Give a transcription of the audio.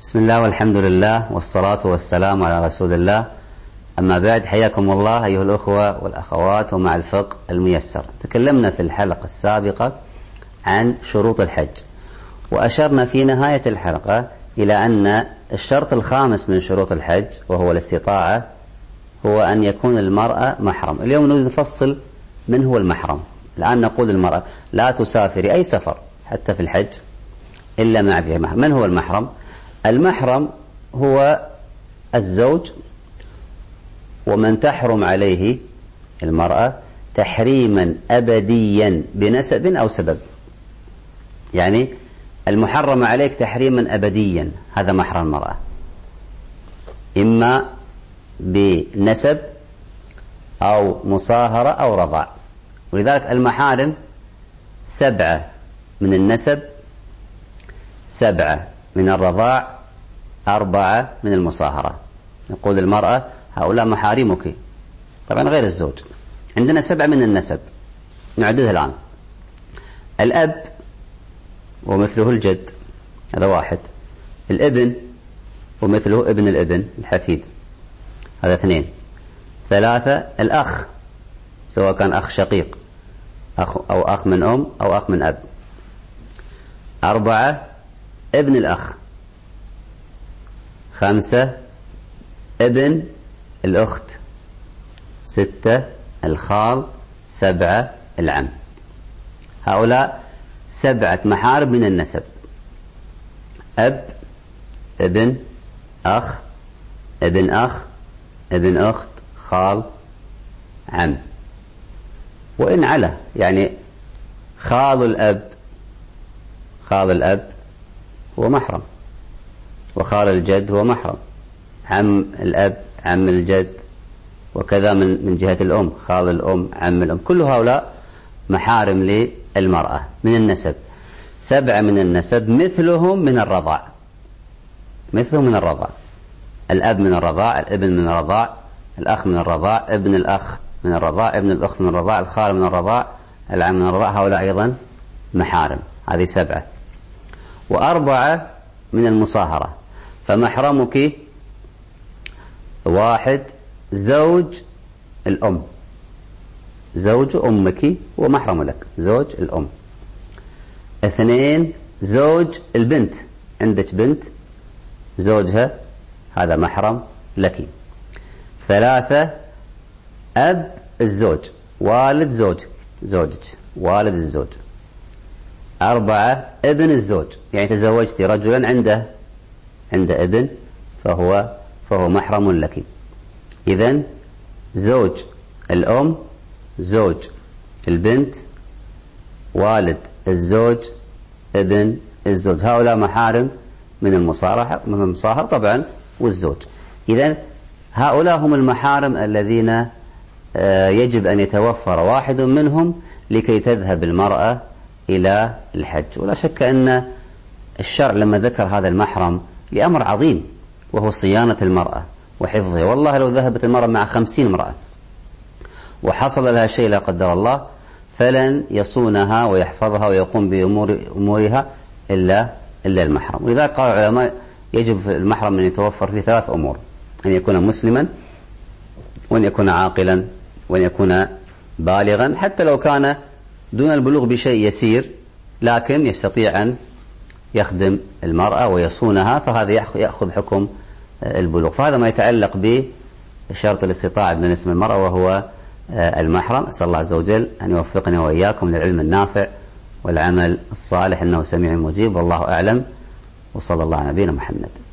بسم الله والحمد لله والصلاة والسلام على رسول الله. أما بعد، حياكم الله أيها الأخوة والأخوات ومع الفقه الميسر. تكلمنا في الحلقة السابقة عن شروط الحج، وأشرنا في نهاية الحلقة إلى أن الشرط الخامس من شروط الحج وهو الاستطاعة هو أن يكون المرأة محرم. اليوم نريد نفصل من هو المحرم. الآن نقول المرأة لا تسافر أي سفر حتى في الحج إلا مع ذي محرم. من هو المحرم؟ المحرم هو الزوج ومن تحرم عليه المرأة تحريما أبديا بنسب أو سبب. يعني المحرم عليك تحريما أبديا، هذا محرم المرأة، إما بنسب أو مصاهرة أو رضاع. ولذلك المحارم 7 من النسب، 7 من الرضاع، 4 من المصاهرة. نقول المرأة هؤلاء محارمك، طبعا غير الزوج. عندنا 7 من النسب نعددها الآن. الأب ومثله الجد، هذا 1. الابن ومثله ابن الابن الحفيد، هذا 2. 3 الأخ، سواء كان أخ شقيق أو أخ من أم أو أخ من أب. 4 ابن الأخ. 5 ابن الأخت. 6 الخال. 7 العم. هؤلاء 7 محارم من النسب: أب، ابن، أخ، ابن أخ، ابن أخت، خال، عم. وإن على يعني خال الأب هو محرم، وخال الجد هو محرم، عم الأب، عم الجد، وكذا من جهة الأم، خال الأم، عم الأم. كل هؤلاء محارم للمرأة من النسب. 7 من النسب، مثلهم من الرضاع. مثلهم من الرضاع: الأب من الرضاع، الابن من الرضاع، الأخ من الرضاع، ابن الأخ من الرضاع، ابن الأخت من الرضاع، الخال من الرضاع، العم من الرضاع. هؤلاء أيضا محارم. هذه 7. و4 من المصاهرة. فمحرمك 1 زوج الأم، زوج أمك هو محرم لك، زوج الأم. 2 زوج البنت، عندك بنت، زوجها هذا محرم لك. 3 أب الزوج، والد زوجك، والد الزوج. 4 ابن الزوج، يعني تزوجتي رجلا عنده ابن فهو محرم لك. إذن زوج الأم، زوج البنت، والد الزوج، ابن الزوج، هؤلاء محارم من المصاهرة طبعا والزوج. إذن هؤلاء هم المحارم الذين يجب أن يتوفر واحد منهم لكي تذهب المرأة إلى الحج. ولا شك أن الشرع لما ذكر هذا المحرم لأمر عظيم، وهو صيانة المرأة وحفظها. والله لو ذهبت المرأة مع 50 امرأة وحصل لها شيء لا قدر الله، فلن يصونها ويحفظها ويقوم بأمورها إلا المحرم. ولذلك قال العلماء يجب في المحرم أن يتوفر في 3 أمور: أن يكون مسلما، وأن يكون عاقلا، وأن يكون بالغا، حتى لو كان دون البلوغ بشيء يسير لكن يستطيع أن يخدم المرأة ويصونها، فهذا يأخذ حكم البلوغ. فهذا ما يتعلق بشرط الاستطاعة بالنسبة للمرأة وهو المحرم. أسأل الله عز وجل أن يوفقنا وإياكم للعلم النافع والعمل الصالح، إنه سميع مجيب، والله أعلم، وصلى الله على نبينا محمد.